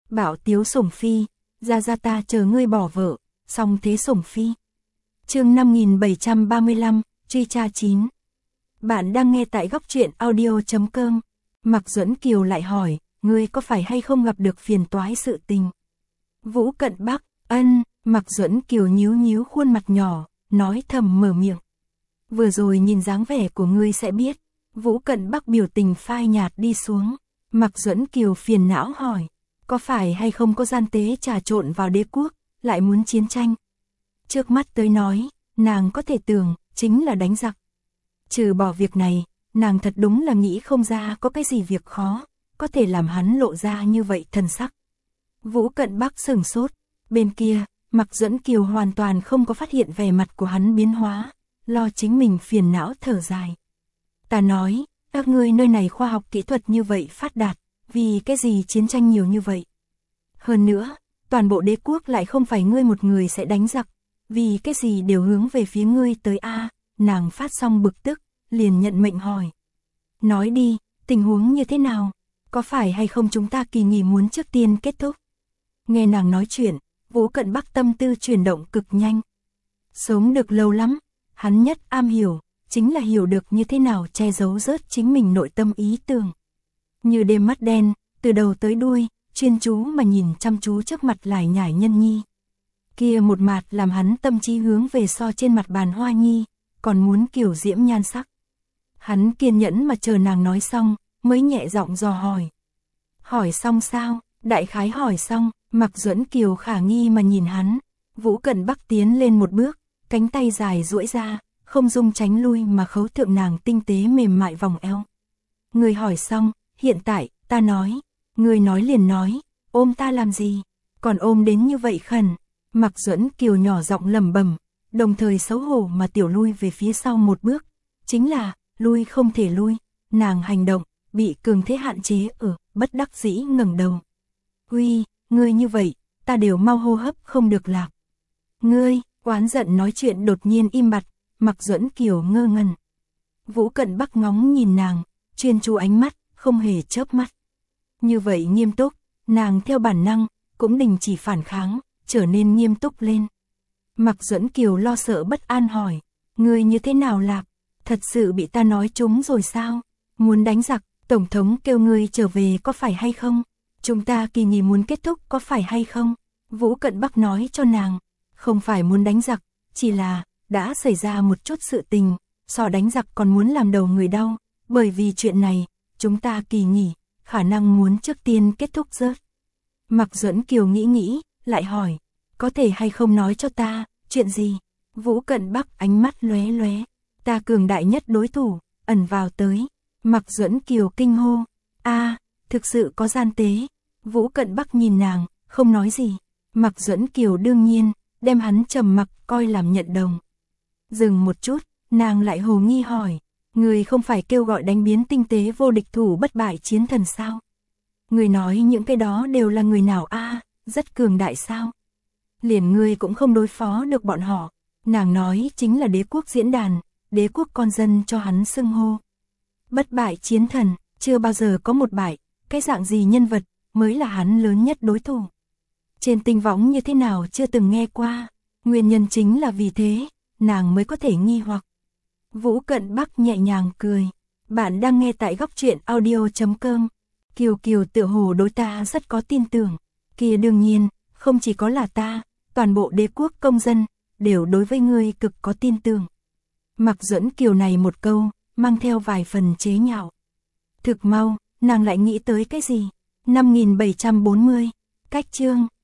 Bạo tiếu sủng phi, ra ta chờ ngươi bỏ vợ, song thế sủng phi. Chương 5735, truy tra 9. Bạn đang nghe tại góc truyện audio.com. Mạc Duẫn Kiều lại hỏi, ngươi có phải hay không gặp được phiền toái sự tình? Vũ Cận Bắc, ân. Mạc Duẫn Kiều nhíu nhíu khuôn mặt nhỏ, nói thầm mở miệng. Vừa rồi nhìn dáng vẻ của ngươi sẽ biết. Vũ Cận Bắc biểu tình phai nhạt đi xuống. Mạc Duẫn Kiều phiền não hỏi, có phải hay không có gian tế trà trộn vào đế quốc, lại muốn chiến tranh? Trước mắt tới nói, nàng có thể tưởng, chính là đánh giặc. Trừ bỏ việc này, nàng thật đúng là nghĩ không ra có cái gì việc khó, có thể làm hắn lộ ra như vậy thần sắc. Vũ Cận Bắc sửng sốt, bên kia, Mạc Duẫn Kiều hoàn toàn không có phát hiện vẻ mặt của hắn biến hóa, lo chính mình phiền não thở dài. Ta nói, các ngươi nơi này khoa học kỹ thuật như vậy phát đạt, vì cái gì chiến tranh nhiều như vậy? Hơn nữa, toàn bộ đế quốc lại không phải ngươi một người sẽ đánh giặc, vì cái gì đều hướng về phía ngươi tới a. Nàng phát xong bực tức, liền nhận mệnh hỏi. Nói đi, tình huống như thế nào? Có phải hay không chúng ta kỳ nghỉ muốn trước tiên kết thúc? Nghe nàng nói chuyện, Vũ Cận Bắc tâm tư chuyển động cực nhanh. Sống được lâu lắm, hắn nhất am hiểu, chính là hiểu được như thế nào che giấu rớt chính mình nội tâm ý tưởng. Như đêm mắt đen, từ đầu tới đuôi, chuyên chú mà nhìn chăm chú trước mặt lải nhải nhân nhi. Kia một mặt làm hắn tâm trí hướng về so trên mặt bàn hoa nhi, còn muốn kiểu diễm nhan sắc. Hắn kiên nhẫn mà chờ nàng nói xong, mới nhẹ giọng dò hỏi. Hỏi xong sao? Đại khái hỏi xong, Mạc Duẫn Kiều khả nghi mà nhìn hắn. Vũ Cận Bắc tiến lên một bước, cánh tay dài duỗi ra, không dung tránh lui mà khấu thượng nàng tinh tế mềm mại vòng eo. Người hỏi xong, hiện tại, ta nói. Người nói liền nói, ôm ta làm gì? Còn ôm đến như vậy khẩn. Mạc Duẫn Kiều nhỏ giọng lẩm bẩm, đồng thời xấu hổ mà tiểu lui về phía sau một bước. Chính là, lui không thể lui, nàng hành động, bị cường thế hạn chế ở, bất đắc dĩ ngẩng đầu. Uy, ngươi như vậy, ta đều mau hô hấp không được lạc. Ngươi, oán giận nói chuyện đột nhiên im bặt, Mạc Duẫn Kiều ngơ ngẩn. Vũ Cận Bắc ngóng nhìn nàng, chuyên chú ánh mắt, không hề chớp mắt. Như vậy nghiêm túc, nàng theo bản năng, cũng đình chỉ phản kháng, trở nên nghiêm túc lên. Mạc Duẫn Kiều lo sợ bất an hỏi, ngươi như thế nào lạc? Thật sự bị ta nói trúng rồi sao? Muốn đánh giặc, Tổng thống kêu ngươi trở về có phải hay không? Chúng ta kỳ nghỉ muốn kết thúc có phải hay không? Vũ Cận Bắc nói cho nàng, không phải muốn đánh giặc, chỉ là, đã xảy ra một chút sự tình, so đánh giặc còn muốn làm đầu người đau, bởi vì chuyện này, chúng ta kỳ nghỉ, khả năng muốn trước tiên kết thúc rớt. Mạc Duẫn Kiều nghĩ, lại hỏi, có thể hay không nói cho ta, chuyện gì? Vũ Cận Bắc ánh mắt lóe lóe, ta cường đại nhất đối thủ, ẩn vào tới. Mạc Duẫn Kiều kinh hô, thực sự có gian tế. Vũ Cận Bắc nhìn nàng, không nói gì. Mạc Duẫn Kiều đương nhiên, đem hắn trầm mặc coi làm nhận đồng. Dừng một chút, nàng lại hồ nghi hỏi, người không phải kêu gọi đánh biến tinh tế vô địch thủ bất bại chiến thần sao? Người nói những cái đó đều là người nào rất cường đại sao? Liền ngươi cũng không đối phó được bọn họ. Nàng nói chính là đế quốc diễn đàn, đế quốc con dân cho hắn xưng hô. Bất bại chiến thần, chưa bao giờ có một bại, cái dạng gì nhân vật mới là hắn lớn nhất đối thủ. Trên tinh võng như thế nào chưa từng nghe qua, nguyên nhân chính là vì thế, nàng mới có thể nghi hoặc. Vũ Cận Bắc nhẹ nhàng cười, bạn đang nghe tại góc truyện audio.com. Kiều Kiều tựa hồ đối ta rất có tin tưởng, kia đương nhiên, không chỉ có là ta, toàn bộ đế quốc công dân, đều đối với ngươi cực có tin tưởng. Mạc Duẫn Kiều này một câu, mang theo vài phần chế nhạo. Thực mau, nàng lại nghĩ tới cái gì? 5740, cách chương.